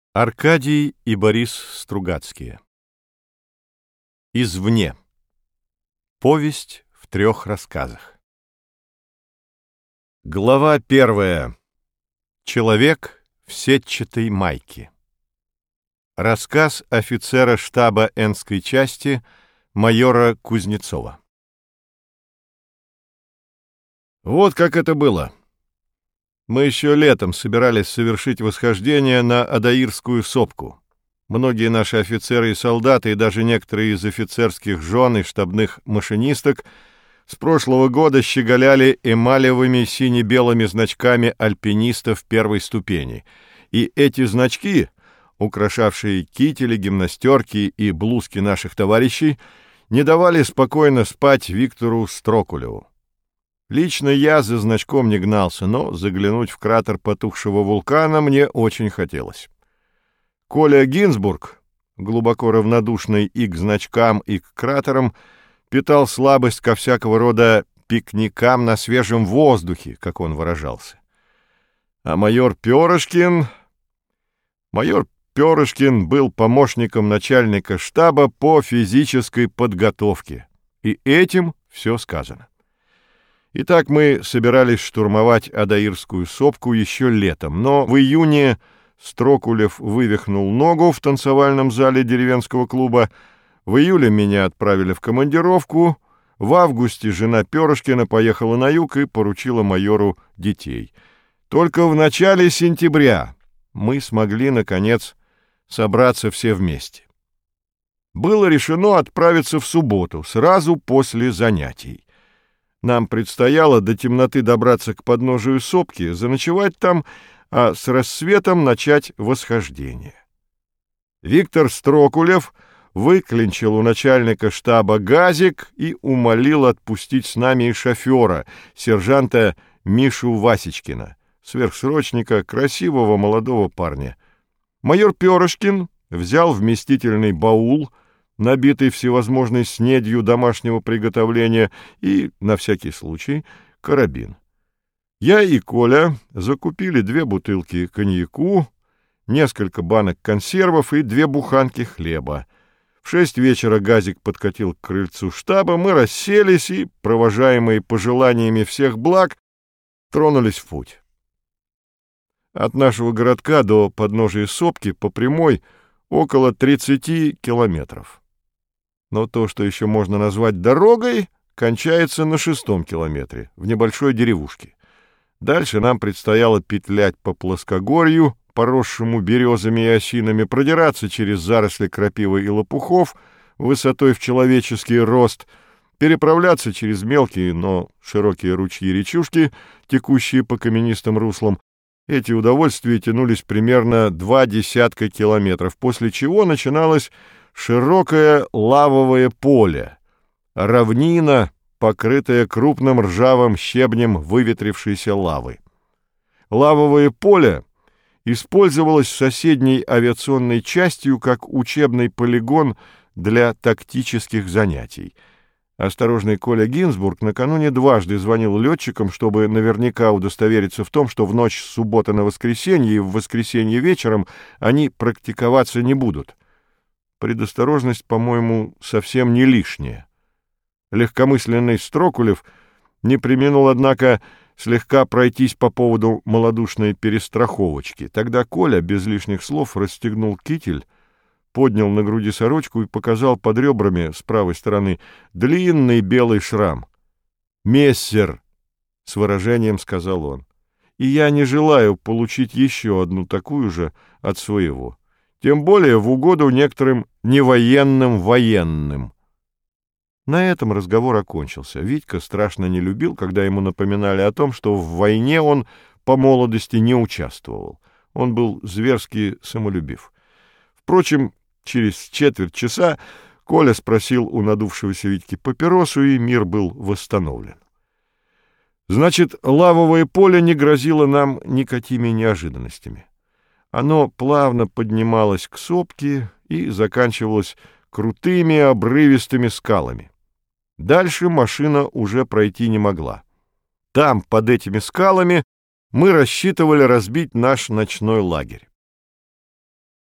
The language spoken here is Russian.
Аркадий и Борис Стругацкие. Извне. Повесть в 3 рассказах. Глава 1. Человек в сетчатой майке. Рассказ офицера штаба Энской части майора Кузнецова. Вот как это было. Мы еще летом собирались совершить восхождение на Адаирскую сопку. Многие наши офицеры и солдаты, и даже некоторые из офицерских жен и штабных машинисток с прошлого года щеголяли эмалевыми сине-белыми значками альпинистов первой ступени. И эти значки, украшавшие кители, гимнастерки и блузки наших товарищей, не давали спокойно спать Виктору Строкулеву. Лично я за значком не гнался, но заглянуть в кратер потухшего вулкана мне очень хотелось. Коля Гинзбург, глубоко равнодушный и к значкам, и к кратерам, питал слабость ко всякого рода пикникам на свежем воздухе, как он выражался. А майор Перышкин был помощником начальника штаба по физической подготовке. И этим все сказано. Итак, мы собирались штурмовать Адаирскую сопку еще летом, но в июне Строкулев вывихнул ногу в танцевальном зале деревенского клуба, в июле меня отправили в командировку, в августе жена Перышкина поехала на юг и поручила майору детей. Только в начале сентября мы смогли, наконец, собраться все вместе. Было решено отправиться в субботу, сразу после занятий. Нам предстояло до темноты добраться к подножию сопки, заночевать там, а с рассветом начать восхождение. Виктор Строкулев выклинчил у начальника штаба газик и умолил отпустить с нами и шофера, сержанта Мишу Васечкина, сверхсрочника, красивого молодого парня. Майор Перышкин взял вместительный баул, набитый всевозможной снедью домашнего приготовления, и, на всякий случай, карабин. Я и Коля закупили 2 бутылки коньяку, несколько банок консервов и 2 буханки хлеба. В 6 вечера газик подкатил к крыльцу штаба, мы расселись и, провожаемые пожеланиями всех благ, тронулись в путь. От нашего городка до подножия сопки по прямой около 30 километров. Но то, что еще можно назвать дорогой, кончается на 6-м километре, в небольшой деревушке. Дальше нам предстояло петлять по плоскогорью, поросшему березами и осинами, продираться через заросли крапивы и лопухов высотой в человеческий рост, переправляться через мелкие, но широкие ручьи-речушки, текущие по каменистым руслам. Эти удовольствия тянулись примерно 20 километров, после чего начиналось широкое лавовое поле, равнина, покрытая крупным ржавым щебнем выветрившейся лавы. Лавовое поле использовалось соседней авиационной частью как учебный полигон для тактических занятий. Осторожный Коля Гинзбург накануне дважды звонил летчикам, чтобы наверняка удостовериться в том, что в ночь с субботы на воскресенье и в воскресенье вечером они практиковаться не будут. Предосторожность, по-моему, совсем не лишняя. Легкомысленный Строкулев не преминул, однако, слегка пройтись по поводу малодушной перестраховочки. Тогда Коля без лишних слов расстегнул китель, поднял на груди сорочку и показал под ребрами с правой стороны длинный белый шрам. «Мессер», — с выражением сказал он, — «и я не желаю получить еще одну такую же от своего. Тем более в угоду некоторым невоенным военным». На этом разговор окончился. Витька страшно не любил, когда ему напоминали о том, что в войне он по молодости не участвовал. Он был зверски самолюбив. Впрочем, через четверть часа Коля спросил у надувшегося Витьки папиросу, и мир был восстановлен. Значит, лавовое поле не грозило нам никакими неожиданностями. Оно плавно поднималось к сопке и заканчивалось крутыми обрывистыми скалами. Дальше машина уже пройти не могла. Там, под этими скалами, мы рассчитывали разбить наш ночной лагерь.